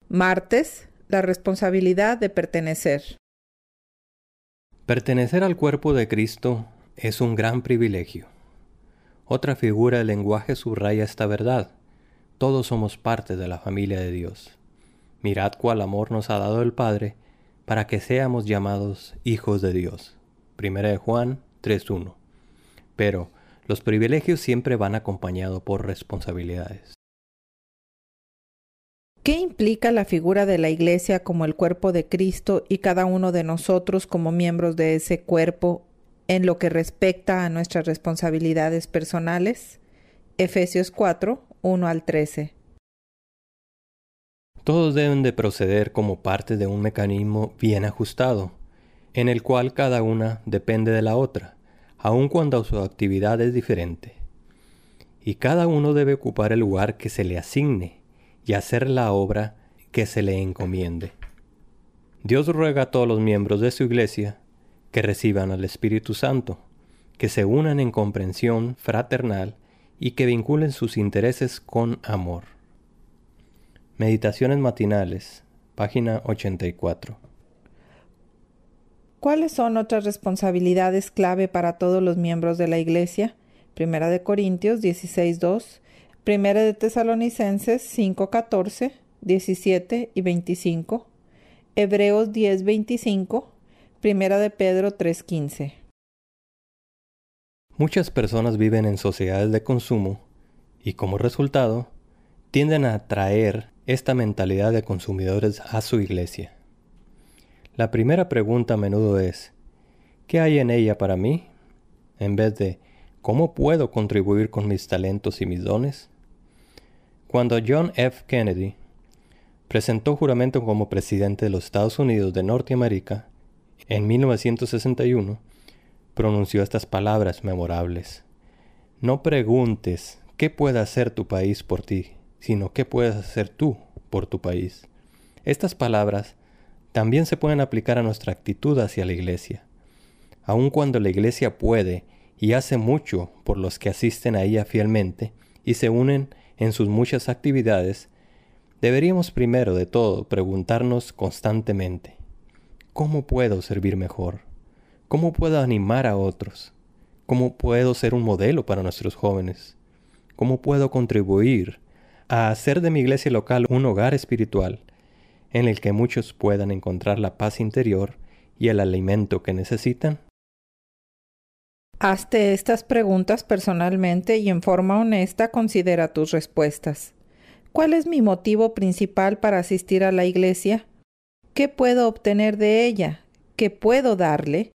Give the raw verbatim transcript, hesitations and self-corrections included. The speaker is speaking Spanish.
Martes, la responsabilidad de pertenecer. Pertenecer al cuerpo de Cristo es un gran privilegio. Otra figura del lenguaje subraya esta verdad. Todos somos parte de la familia de Dios. Mirad cuál amor nos ha dado el Padre para que seamos llamados hijos de Dios. Primera de Juan tres uno. Pero los privilegios siempre van acompañados por responsabilidades. ¿Qué implica la figura de la Iglesia como el cuerpo de Cristo y cada uno de nosotros como miembros de ese cuerpo en lo que respecta a nuestras responsabilidades personales? Efesios cuatro, uno al trece. Todos deben de proceder como parte de un mecanismo bien ajustado, en el cual cada una depende de la otra, aun cuando su actividad es diferente. Y cada uno debe ocupar el lugar que se le asigne y hacer la obra que se le encomiende. Dios ruega a todos los miembros de su iglesia que reciban al Espíritu Santo, que se unan en comprensión fraternal y que vinculen sus intereses con amor. Meditaciones matinales, página ochenta y cuatro. ¿Cuáles son otras responsabilidades clave para todos los miembros de la Iglesia? Primera de Corintios dieciséis dos, Primera de Tesalonicenses cinco catorce, diecisiete y veinticinco, Hebreos diez veinticinco, Primera de Pedro tres quince. Muchas personas viven en sociedades de consumo y como resultado tienden a atraer esta mentalidad de consumidores a su iglesia. La primera pregunta a menudo es, ¿qué hay en ella para mí? En vez de, ¿cómo puedo contribuir con mis talentos y mis dones? Cuando John F. Kennedy presentó juramento como presidente de los Estados Unidos de Norteamérica en mil novecientos sesenta y uno, pronunció estas palabras memorables. No preguntes qué puede hacer tu país por ti, sino qué puedes hacer tú por tu país. Estas palabras también se pueden aplicar a nuestra actitud hacia la iglesia. Aun cuando la iglesia puede y hace mucho por los que asisten a ella fielmente y se unen en sus muchas actividades, deberíamos primero de todo preguntarnos constantemente, ¿cómo puedo servir mejor? ¿Cómo puedo animar a otros? ¿Cómo puedo ser un modelo para nuestros jóvenes? ¿Cómo puedo contribuir a hacer de mi iglesia local un hogar espiritual en el que muchos puedan encontrar la paz interior y el alimento que necesitan? Hazte estas preguntas personalmente y en forma honesta considera tus respuestas. ¿Cuál es mi motivo principal para asistir a la iglesia? ¿Qué puedo obtener de ella? ¿Qué puedo darle?